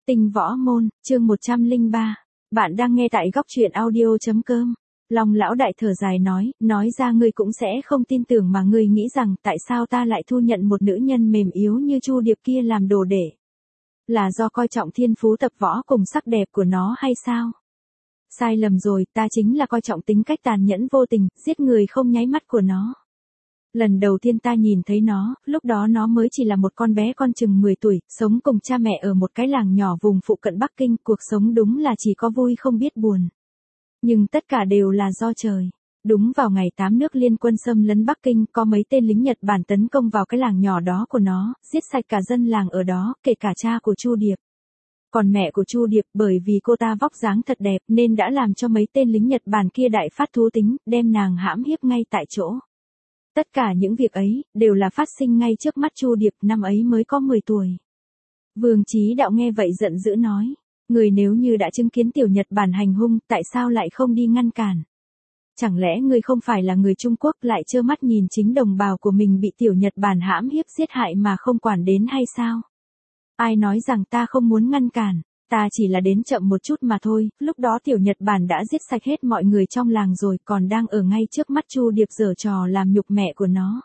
Tinh võ môn, chương 103. Bạn đang nghe tại góc truyện audio.com. Long lão đại thở dài nói ra ngươi cũng sẽ không tin tưởng mà ngươi nghĩ rằng tại sao ta lại thu nhận một nữ nhân mềm yếu như Chu Điệp kia làm đồ đệ. Là do coi trọng thiên phú tập võ cùng sắc đẹp của nó hay sao? Sai lầm rồi, ta chính là coi trọng tính cách tàn nhẫn vô tình, giết người không nháy mắt của nó. Lần đầu tiên ta nhìn thấy nó, lúc đó nó mới chỉ là một con bé con chừng 10 tuổi, sống cùng cha mẹ ở một cái làng nhỏ vùng phụ cận Bắc Kinh, cuộc sống đúng là chỉ có vui không biết buồn. Nhưng tất cả đều là do trời. Đúng vào ngày 8 nước liên quân xâm lấn Bắc Kinh, có mấy tên lính Nhật Bản tấn công vào cái làng nhỏ đó của nó, giết sạch cả dân làng ở đó, kể cả cha của Chu Điệp. Còn mẹ của Chu Điệp bởi vì cô ta vóc dáng thật đẹp nên đã làm cho mấy tên lính Nhật Bản kia đại phát thú tính, đem nàng hãm hiếp ngay tại chỗ. Tất cả những việc ấy, đều là phát sinh ngay trước mắt Chu Điệp, năm ấy mới có 10 tuổi. Vương Chí Đạo nghe vậy giận dữ nói, người nếu như đã chứng kiến tiểu Nhật Bản hành hung, tại sao lại không đi ngăn cản? Chẳng lẽ ngươi không phải là người Trung Quốc lại trơ mắt nhìn chính đồng bào của mình bị tiểu Nhật Bản hãm hiếp giết hại mà không quản đến hay sao? Ai nói rằng ta không muốn ngăn cản? Ta chỉ là đến chậm một chút mà thôi, lúc đó tiểu Nhật Bản đã giết sạch hết mọi người trong làng rồi, còn đang ở ngay trước mắt Chu Điệp giở trò làm nhục mẹ của nó.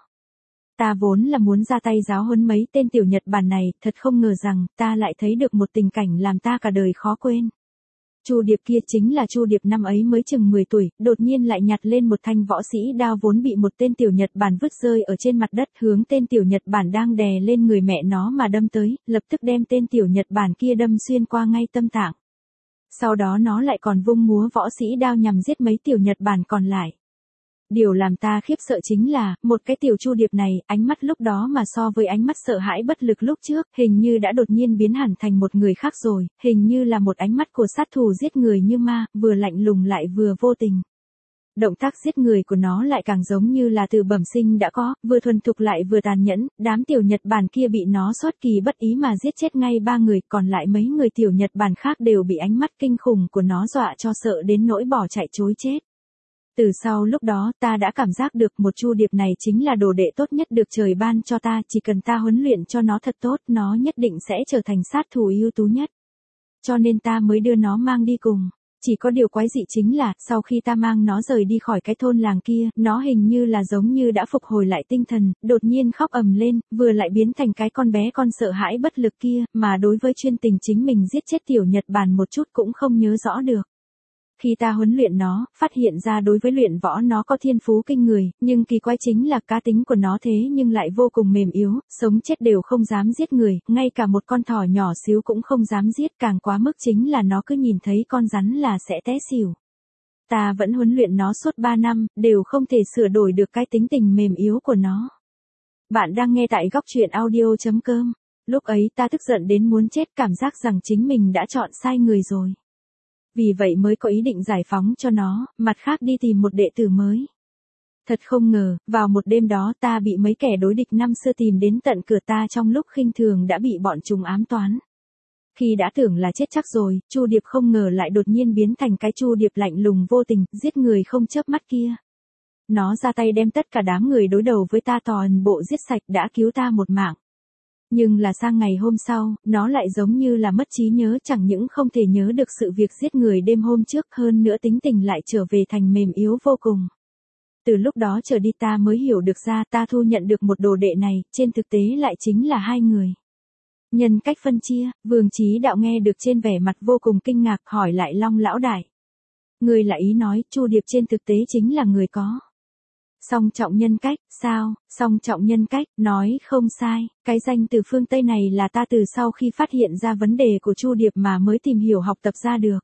Ta vốn là muốn ra tay giáo huấn mấy tên tiểu Nhật Bản này, thật không ngờ rằng ta lại thấy được một tình cảnh làm ta cả đời khó quên. Chu Điệp kia chính là Chu Điệp năm ấy mới chừng 10 tuổi, đột nhiên lại nhặt lên một thanh võ sĩ đao vốn bị một tên tiểu Nhật Bản vứt rơi ở trên mặt đất, hướng tên tiểu Nhật Bản đang đè lên người mẹ nó mà đâm tới, lập tức đem tên tiểu Nhật Bản kia đâm xuyên qua ngay tâm tạng. Sau đó nó lại còn vung múa võ sĩ đao nhằm giết mấy tiểu Nhật Bản còn lại. Điều làm ta khiếp sợ chính là, một cái tiểu Chu Điệp này, ánh mắt lúc đó mà so với ánh mắt sợ hãi bất lực lúc trước, hình như đã đột nhiên biến hẳn thành một người khác rồi, hình như là một ánh mắt của sát thủ giết người như ma, vừa lạnh lùng lại vừa vô tình. Động tác giết người của nó lại càng giống như là từ bẩm sinh đã có, vừa thuần thục lại vừa tàn nhẫn, đám tiểu Nhật Bản kia bị nó xuất kỳ bất ý mà giết chết ngay 3 người, còn lại mấy người tiểu Nhật Bản khác đều bị ánh mắt kinh khủng của nó dọa cho sợ đến nỗi bỏ chạy trối chết. Từ sau lúc đó ta đã cảm giác được một Chu Điệp này chính là đồ đệ tốt nhất được trời ban cho ta, chỉ cần ta huấn luyện cho nó thật tốt, nó nhất định sẽ trở thành sát thủ ưu tú nhất. Cho nên ta mới đưa nó mang đi cùng. Chỉ có điều quái dị chính là, sau khi ta mang nó rời đi khỏi cái thôn làng kia, nó hình như là giống như đã phục hồi lại tinh thần, đột nhiên khóc ầm lên, vừa lại biến thành cái con bé con sợ hãi bất lực kia, mà đối với chuyên tình chính mình giết chết tiểu Nhật Bản một chút cũng không nhớ rõ được. Khi ta huấn luyện nó, phát hiện ra đối với luyện võ nó có thiên phú kinh người, nhưng kỳ quái chính là cá tính của nó thế nhưng lại vô cùng mềm yếu, sống chết đều không dám giết người, ngay cả một con thỏ nhỏ xíu cũng không dám giết, càng quá mức chính là nó cứ nhìn thấy con rắn là sẽ té xỉu. Ta vẫn huấn luyện nó suốt 3 năm, đều không thể sửa đổi được cái tính tình mềm yếu của nó. Bạn đang nghe tại góc truyện audio.com. Lúc ấy ta tức giận đến muốn chết, cảm giác rằng chính mình đã chọn sai người rồi. Vì vậy mới có ý định giải phóng cho nó, mặt khác đi tìm một đệ tử mới. Thật không ngờ, vào một đêm đó ta bị mấy kẻ đối địch năm xưa tìm đến tận cửa ta trong lúc khinh thường đã bị bọn chúng ám toán. Khi đã tưởng là chết chắc rồi, Chu Điệp không ngờ lại đột nhiên biến thành cái Chu Điệp lạnh lùng vô tình, giết người không chớp mắt kia. Nó ra tay đem tất cả đám người đối đầu với ta toàn bộ giết sạch, đã cứu ta một mạng. Nhưng là sang ngày hôm sau, nó lại giống như là mất trí nhớ, chẳng những không thể nhớ được sự việc giết người đêm hôm trước, hơn nữa tính tình lại trở về thành mềm yếu vô cùng. Từ lúc đó trở đi ta mới hiểu được ra ta thu nhận được một đồ đệ này, trên thực tế lại chính là 2 người. Nhân cách phân chia, Vương Chí Đạo nghe được trên vẻ mặt vô cùng kinh ngạc, hỏi lại Long lão đại. Người là ý nói, Chu Điệp trên thực tế chính là người có song trọng nhân cách, sao? Song trọng nhân cách, nói không sai, cái danh từ phương Tây này là ta từ sau khi phát hiện ra vấn đề của Chu Điệp mà mới tìm hiểu học tập ra được.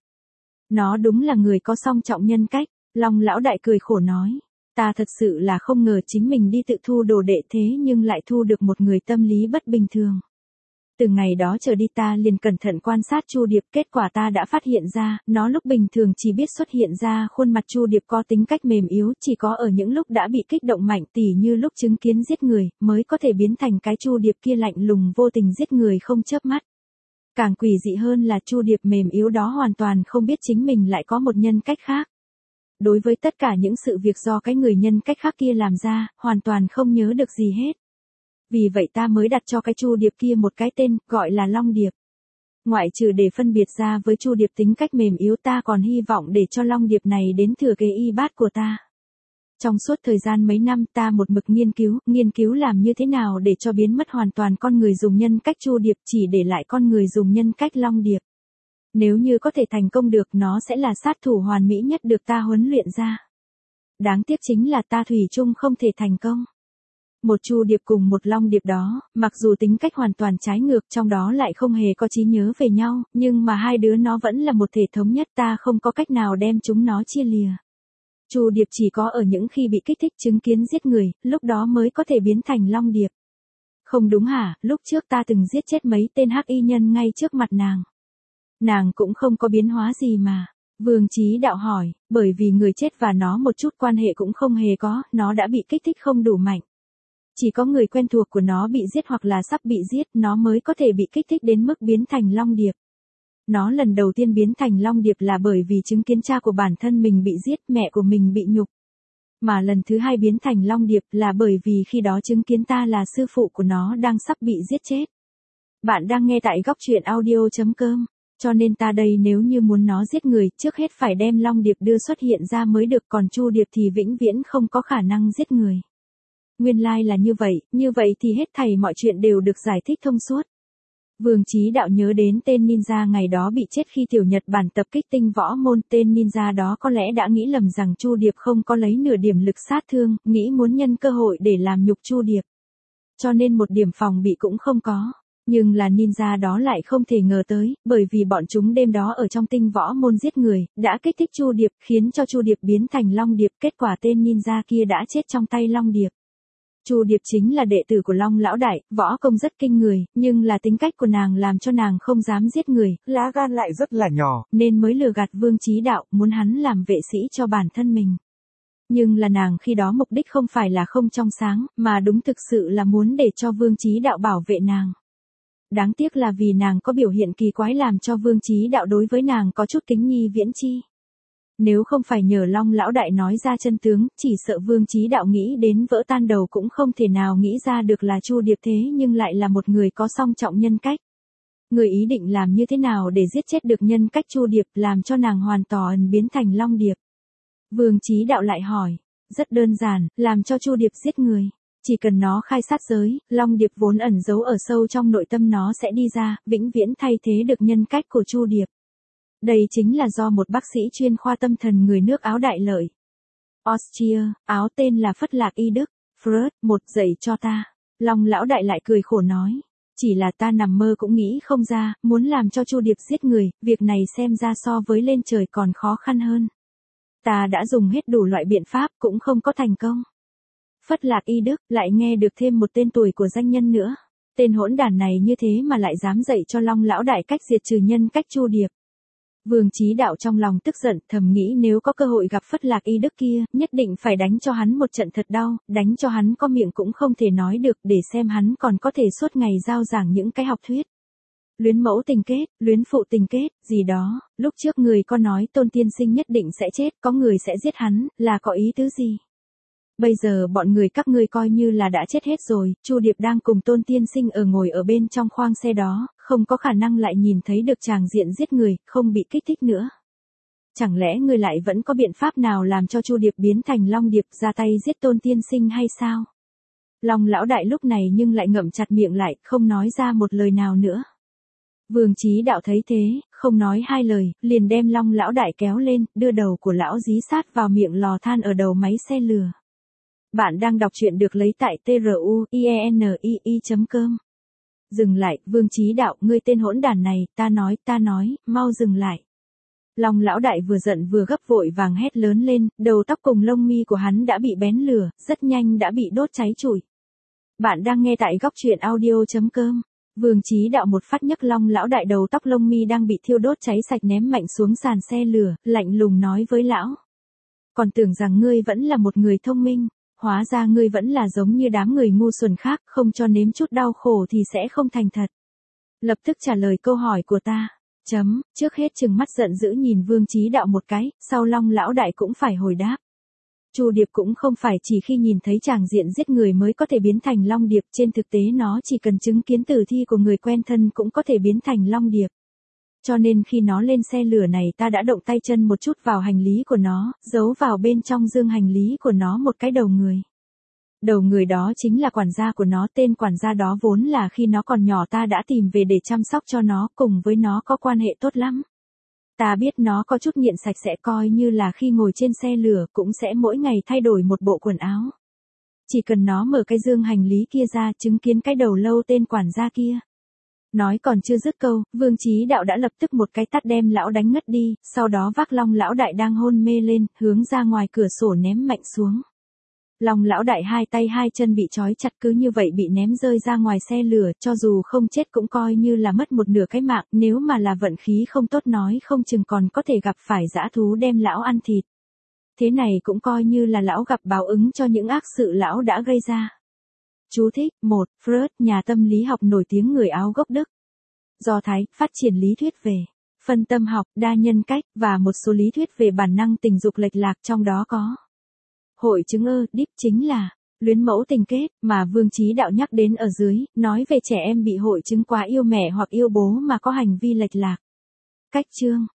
Nó đúng là người có song trọng nhân cách, Long lão đại cười khổ nói. Ta thật sự là không ngờ chính mình đi tự thu đồ đệ thế nhưng lại thu được một người tâm lý bất bình thường. Từ ngày đó trở đi ta liền cẩn thận quan sát Chu Điệp, kết quả ta đã phát hiện ra, nó lúc bình thường chỉ biết xuất hiện ra khuôn mặt Chu Điệp có tính cách mềm yếu, chỉ có ở những lúc đã bị kích động mạnh tỉ như lúc chứng kiến giết người, mới có thể biến thành cái Chu Điệp kia lạnh lùng vô tình giết người không chớp mắt. Càng quỷ dị hơn là Chu Điệp mềm yếu đó hoàn toàn không biết chính mình lại có một nhân cách khác. Đối với tất cả những sự việc do cái người nhân cách khác kia làm ra, hoàn toàn không nhớ được gì hết. Vì vậy ta mới đặt cho cái Chu Điệp kia một cái tên, gọi là Long Điệp. ngoại trừ để phân biệt ra với Chu Điệp tính cách mềm yếu, ta còn hy vọng để cho Long Điệp này đến thừa kế y bát của ta. Trong suốt thời gian mấy năm ta một mực nghiên cứu làm như thế nào để cho biến mất hoàn toàn con người dùng nhân cách Chu Điệp, chỉ để lại con người dùng nhân cách Long Điệp. Nếu như có thể thành công được, nó sẽ là sát thủ hoàn mỹ nhất được ta huấn luyện ra. Đáng tiếc chính là ta thủy chung không thể thành công. Một Chu Điệp cùng một Long Điệp đó, mặc dù tính cách hoàn toàn trái ngược, trong đó lại không hề có trí nhớ về nhau, nhưng mà hai đứa nó vẫn là một thể thống nhất, ta không có cách nào đem chúng nó chia lìa. Chu Điệp chỉ có ở những khi bị kích thích chứng kiến giết người, lúc đó mới có thể biến thành Long Điệp. Không đúng hả, lúc trước ta từng giết chết mấy tên hắc y nhân ngay trước mặt nàng. Nàng cũng không có biến hóa gì mà. Vương Chí Đạo hỏi, bởi vì người chết và nó một chút quan hệ cũng không hề có, nó đã bị kích thích không đủ mạnh. Chỉ có người quen thuộc của nó bị giết hoặc là sắp bị giết, nó mới có thể bị kích thích đến mức biến thành Long Điệp. Nó lần đầu tiên biến thành Long Điệp là bởi vì chứng kiến cha của bản thân mình bị giết, mẹ của mình bị nhục. Mà lần thứ hai biến thành Long Điệp là bởi vì khi đó chứng kiến ta là sư phụ của nó đang sắp bị giết chết. Bạn đang nghe tại góc truyện audio.com. Cho nên ta đây nếu như muốn nó giết người, trước hết phải đem Long Điệp đưa xuất hiện ra mới được, còn Chu Điệp thì vĩnh viễn không có khả năng giết người. Nguyên lai là như vậy thì hết thảy mọi chuyện đều được giải thích thông suốt. Vương Chí Đạo nhớ đến tên ninja ngày đó bị chết khi Tiểu Nhật Bản tập kích Tinh Võ Môn, tên ninja đó có lẽ đã nghĩ lầm rằng Chu Điệp không có lấy nửa điểm lực sát thương, nghĩ muốn nhân cơ hội để làm nhục Chu Điệp. Cho nên một điểm phòng bị cũng không có. Nhưng là ninja đó lại không thể ngờ tới, bởi vì bọn chúng đêm đó ở trong Tinh Võ Môn giết người, đã kích thích Chu Điệp, khiến cho Chu Điệp biến thành Long Điệp, kết quả tên ninja kia đã chết trong tay Long Điệp. Chu Điệp chính là đệ tử của Long lão đại, võ công rất kinh người, nhưng là tính cách của nàng làm cho nàng không dám giết người, lá gan lại rất là nhỏ, nên mới lừa gạt Vương Chí Đạo, muốn hắn làm vệ sĩ cho bản thân mình. Nhưng là nàng khi đó mục đích không phải là không trong sáng, mà đúng thực sự là muốn để cho Vương Chí Đạo bảo vệ nàng. Đáng tiếc là vì nàng có biểu hiện kỳ quái làm cho Vương Chí Đạo đối với nàng có chút kính nhi viễn chi. Nếu không phải nhờ Long lão đại nói ra chân tướng, chỉ sợ Vương Chí Đạo nghĩ đến vỡ tan đầu cũng không thể nào nghĩ ra được là Chu Điệp thế nhưng lại là một người có song trọng nhân cách. Người ý định làm như thế nào để giết chết được nhân cách Chu Điệp, làm cho nàng hoàn toàn biến thành Long Điệp? Vương Chí Đạo lại hỏi, rất đơn giản, làm cho Chu Điệp giết người. Chỉ cần nó khai sát giới, Long Điệp vốn ẩn giấu ở sâu trong nội tâm nó sẽ đi ra, vĩnh viễn thay thế được nhân cách của Chu Điệp. Đây chính là do một bác sĩ chuyên khoa tâm thần người nước Áo đại lợi. Austria, Áo tên là Phất Lạc Y Đức. Freud, một dạy cho ta. Long lão đại lại cười khổ nói. Chỉ là ta nằm mơ cũng nghĩ không ra, muốn làm cho Chu Điệp giết người, việc này xem ra so với lên trời còn khó khăn hơn. Ta đã dùng hết đủ loại biện pháp cũng không có thành công. Phất Lạc Y Đức lại nghe được thêm một tên tuổi của danh nhân nữa. Tên hỗn đản này như thế mà lại dám dạy cho Long lão đại cách diệt trừ nhân cách Chu Điệp. Vương Chí Đạo trong lòng tức giận, thầm nghĩ nếu có cơ hội gặp Phất Lạc Y Đức kia, nhất định phải đánh cho hắn một trận thật đau, đánh cho hắn có miệng cũng không thể nói được, để xem hắn còn có thể suốt ngày giao giảng những cái học thuyết. Luyến mẫu tình kết, luyến phụ tình kết, gì đó, lúc trước người có nói Tôn tiên sinh nhất định sẽ chết, có người sẽ giết hắn, là có ý tứ gì? Bây giờ bọn người các ngươi coi như là đã chết hết rồi, Chu Điệp đang cùng Tôn tiên sinh ngồi ở bên trong khoang xe đó, không có khả năng lại nhìn thấy được tràng diện giết người, không bị kích thích nữa. Chẳng lẽ ngươi lại vẫn có biện pháp nào làm cho Chu Điệp biến thành Long Điệp ra tay giết Tôn tiên sinh hay sao? Long lão đại lúc này nhưng lại ngậm chặt miệng lại, không nói ra một lời nào nữa. Vương Chí Đạo thấy thế, không nói hai lời, liền đem Long lão đại kéo lên, đưa đầu của lão dí sát vào miệng lò than ở đầu máy xe lừa. Bạn đang đọc truyện được lấy tại truyenii.com. Dừng lại, Vương Chí Đạo, ngươi tên hỗn đản này, ta nói, mau dừng lại. Long lão đại vừa giận vừa gấp vội vàng hét lớn lên, đầu tóc cùng lông mi của hắn đã bị bén lửa, rất nhanh đã bị đốt cháy trụi. Bạn đang nghe tại góc truyện audio.com. Vương Chí Đạo một phát nhấc Long lão đại đầu tóc lông mi đang bị thiêu đốt cháy sạch ném mạnh xuống sàn xe lửa, lạnh lùng nói với lão. Còn tưởng rằng ngươi vẫn là một người thông minh. Hóa ra ngươi vẫn là giống như đám người ngu xuẩn khác, không cho nếm chút đau khổ thì sẽ không thành thật. Lập tức trả lời câu hỏi của ta. Trước hết trừng mắt giận dữ nhìn Vương Chí Đạo một cái, sau Long lão đại cũng phải hồi đáp. Chu Điệp cũng không phải chỉ khi nhìn thấy tràng diện giết người mới có thể biến thành Long Điệp, trên thực tế nó chỉ cần chứng kiến tử thi của người quen thân cũng có thể biến thành Long Điệp. Cho nên khi nó lên xe lửa này ta đã động tay chân một chút vào hành lý của nó, giấu vào bên trong dương hành lý của nó một cái đầu người. Đầu người đó chính là quản gia của nó, tên quản gia đó vốn là khi nó còn nhỏ ta đã tìm về để chăm sóc cho nó, cùng với nó có quan hệ tốt lắm. Ta biết nó có chút nghiện sạch sẽ, coi như là khi ngồi trên xe lửa cũng sẽ mỗi ngày thay đổi một bộ quần áo. Chỉ cần nó mở cái dương hành lý kia ra, chứng kiến cái đầu lâu tên quản gia kia. Nói còn chưa dứt câu, Vương Chí Đạo đã lập tức một cái tát đem lão đánh ngất đi, sau đó vác Long lão đại đang hôn mê lên, hướng ra ngoài cửa sổ ném mạnh xuống. Long lão đại hai tay hai chân bị trói chặt, cứ như vậy bị ném rơi ra ngoài xe lửa, cho dù không chết cũng coi như là mất một nửa cái mạng, nếu mà là vận khí không tốt nói không chừng còn có thể gặp phải dã thú đem lão ăn thịt. Thế này cũng coi như là lão gặp báo ứng cho những ác sự lão đã gây ra. Chú thích: 1. Freud, nhà tâm lý học nổi tiếng người Áo gốc Đức. Do Thái, phát triển lý thuyết về phân tâm học, đa nhân cách, và một số lý thuyết về bản năng tình dục lệch lạc, trong đó có hội chứng Oedip, chính là luyến mẫu tình kết, mà Vương Chí Đạo nhắc đến ở dưới, nói về trẻ em bị hội chứng quá yêu mẹ hoặc yêu bố mà có hành vi lệch lạc. Cách chương